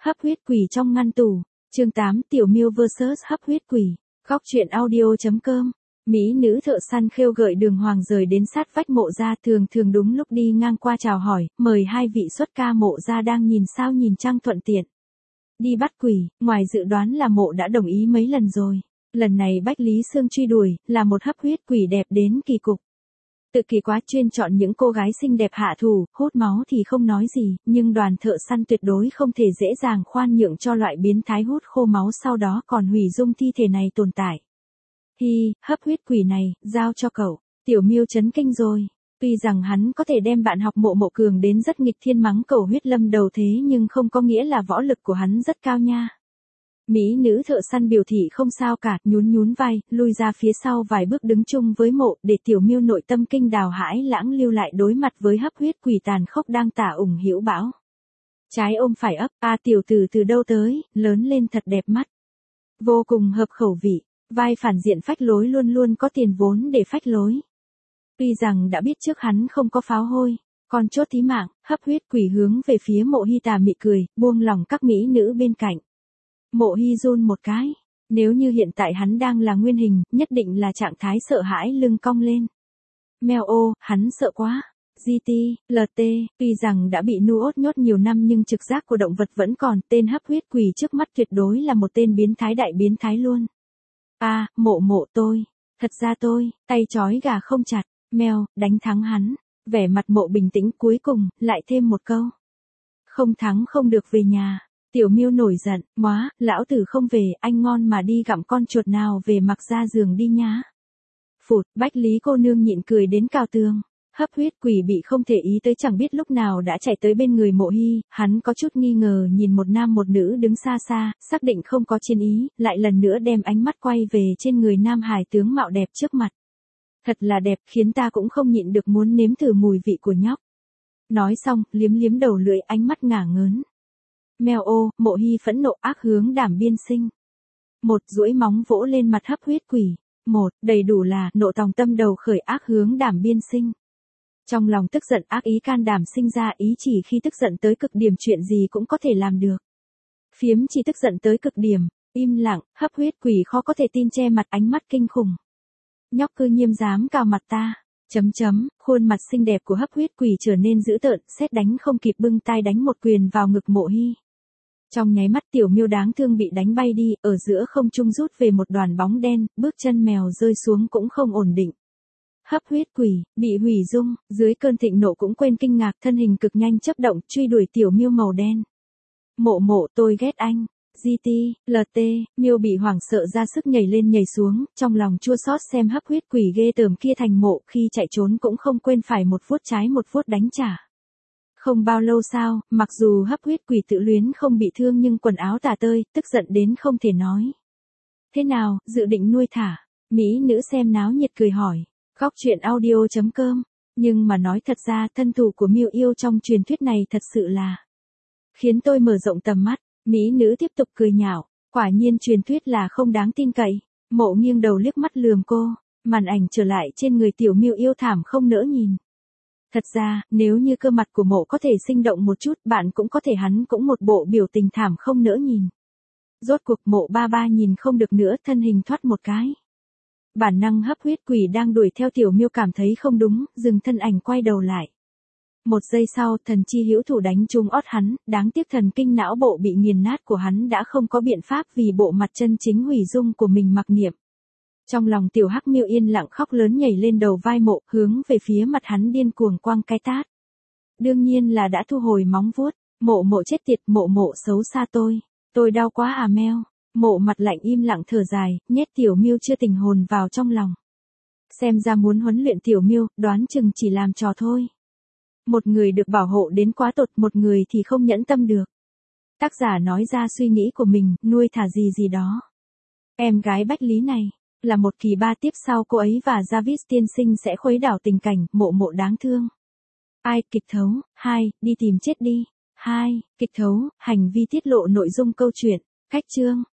Hấp huyết quỷ trong ngăn tủ. Chương 8 Tiểu Miêu vs hấp huyết quỷ. Góc truyện audio.com. Mỹ nữ thợ săn khêu gợi đường hoàng rời đến sát vách Mộ gia, thường đúng lúc đi ngang qua chào hỏi, mời hai vị xuất ca Mộ gia đang nhìn sao nhìn trăng thuận tiện. Đi bắt quỷ, ngoài dự đoán là Mộ đã đồng ý mấy lần rồi. Lần này Bách Lý Sương truy đuổi, là một hấp huyết quỷ đẹp đến kỳ cục. Tự kỳ quá, chuyên chọn những cô gái xinh đẹp hạ thủ, hút máu thì không nói gì, nhưng đoàn thợ săn tuyệt đối không thể dễ dàng khoan nhượng cho loại biến thái hút khô máu sau đó còn hủy dung thi thể này tồn tại. Hi, hấp huyết quỷ này, giao cho cậu. Tiểu Miêu chấn kinh rồi. Tuy rằng hắn có thể đem bạn học Mộ cường đến rất nghịch thiên mắng cầu huyết lâm đầu thế nhưng không có nghĩa là võ lực của hắn rất cao nha. Mỹ nữ thợ săn biểu thị không sao cả, nhún vai, lui ra phía sau vài bước đứng chung với Mộ, để Tiểu Miêu nội tâm kinh đào hãi lãng lưu lại đối mặt với hấp huyết quỷ tàn khốc đang tả ủng hữu bão. Trái ôm phải ấp, tiểu tử từ đâu tới, lớn lên thật đẹp mắt. Vô cùng hợp khẩu vị, vai phản diện phách lối luôn luôn có tiền vốn để phách lối. Tuy rằng đã biết trước hắn không có pháo hôi, còn chốt thí mạng, hấp huyết quỷ hướng về phía Mộ Hi tà mị cười, buông lỏng các mỹ nữ bên cạnh. Mộ Hi run một cái, nếu như hiện tại hắn đang là nguyên hình, nhất định là trạng thái sợ hãi lưng cong lên. Mèo ô, hắn sợ quá. GT, LT, tuy rằng đã bị nuốt nhốt nhiều năm nhưng trực giác của động vật vẫn còn, tên hấp huyết quỷ trước mắt tuyệt đối là một tên biến thái đại biến thái luôn. Mộ tôi, thật ra tôi, tay trói gà không chặt, mèo, đánh thắng hắn. Vẻ mặt Mộ bình tĩnh, cuối cùng, lại thêm một câu. Không thắng không được về nhà. Tiểu Miêu nổi giận, móa, lão tử không về, anh ngon mà đi gặm con chuột nào về mặc ra giường đi nhá. Phụt, Bách Lý cô nương nhịn cười đến cào tường. Hấp huyết quỷ bị không thể ý tới chẳng biết lúc nào đã chạy tới bên người Mộ Hi, hắn có chút nghi ngờ nhìn một nam một nữ đứng xa xa, xác định không có chiến ý, lại lần nữa đem ánh mắt quay về trên người nam hài tướng mạo đẹp trước mặt. Thật là đẹp, khiến ta cũng không nhịn được muốn nếm thử mùi vị của nhóc. Nói xong, liếm đầu lưỡi, ánh mắt ngả ngớn. Mèo ô, Mộ Hi phẫn nộ ác hướng đảm biên sinh. Một duỗi móng vỗ lên mặt hấp huyết quỷ. Một, đầy đủ là, nộ tòng tâm đầu khởi ác hướng đảm biên sinh. Trong lòng tức giận ác ý can đảm sinh ra, ý chỉ khi tức giận tới cực điểm chuyện gì cũng có thể làm được. Phiếm chỉ tức giận tới cực điểm, im lặng, hấp huyết quỷ khó có thể tin che mặt ánh mắt kinh khủng. Nhóc cư nhiên dám cào mặt ta. Khuôn mặt xinh đẹp của hấp huyết quỷ trở nên dữ tợn, sét đánh không kịp bưng tay đánh một quyền vào ngực Mộ Hi. Trong nháy mắt Tiểu Miêu đáng thương bị đánh bay đi, ở giữa không trung rút về một đoàn bóng đen, bước chân mèo rơi xuống cũng không ổn định. Hấp huyết quỷ, bị hủy dung, dưới cơn thịnh nộ cũng quên kinh ngạc, thân hình cực nhanh chớp động, truy đuổi Tiểu Miêu màu đen. Mộ tôi ghét anh. GT, LT, Miêu bị hoảng sợ ra sức nhảy lên nhảy xuống, trong lòng chua xót xem hấp huyết quỷ ghê tởm kia thành Mộ, khi chạy trốn cũng không quên phải một vuốt trái một vuốt đánh trả. Không bao lâu sau, mặc dù hấp huyết quỷ tự luyến không bị thương nhưng quần áo tả tơi, tức giận đến không thể nói. Thế nào, dự định nuôi thả? Mỹ nữ xem náo nhiệt cười hỏi. Góc truyện audio.com. Nhưng mà nói thật ra, thân thủ của Miêu yêu trong truyền thuyết này thật sự là khiến tôi mở rộng tầm mắt. Mỹ nữ tiếp tục cười nhạo. Quả nhiên truyền thuyết là không đáng tin cậy. Mộ nghiêng đầu liếc mắt lườm cô. Màn ảnh trở lại trên người Tiểu Miêu yêu thảm không nỡ nhìn. Thật ra, nếu như cơ mặt của Mộ có thể sinh động một chút, bạn cũng có thể hắn cũng một bộ biểu tình thảm không nỡ nhìn. Rốt cuộc Mộ ba nhìn không được nữa, thân hình thoát một cái. Bản năng hấp huyết quỷ đang đuổi theo Tiểu Miêu cảm thấy không đúng, dừng thân ảnh quay đầu lại. Một giây sau, thần chi hữu thủ đánh trúng ót hắn, đáng tiếc thần kinh não bộ bị nghiền nát của hắn đã không có biện pháp vì bộ mặt chân chính hủy dung của mình mặc niệm. Trong lòng Tiểu Hắc Miêu yên lặng khóc lớn nhảy lên đầu vai Mộ, hướng về phía mặt hắn điên cuồng quăng cái tát. Đương nhiên là đã thu hồi móng vuốt. Mộ chết tiệt, Mộ xấu xa tôi đau quá meo. Mộ mặt lạnh im lặng thở dài, nhét Tiểu Miêu chưa tình hồn vào trong lòng. Xem ra muốn huấn luyện Tiểu Miêu, đoán chừng chỉ làm trò thôi. Một người được bảo hộ đến quá tột, một người thì không nhẫn tâm được. Tác giả nói ra suy nghĩ của mình, nuôi thả gì đó. Em gái Bách Lý này, là một kỳ ba tiếp sau cô ấy và Jarvis tiên sinh sẽ khuấy đảo tình cảnh, Mộ đáng thương. Kịch thấu, 2, đi tìm chết đi. 2, kịch thấu, hành vi tiết lộ nội dung câu chuyện. Cách chương.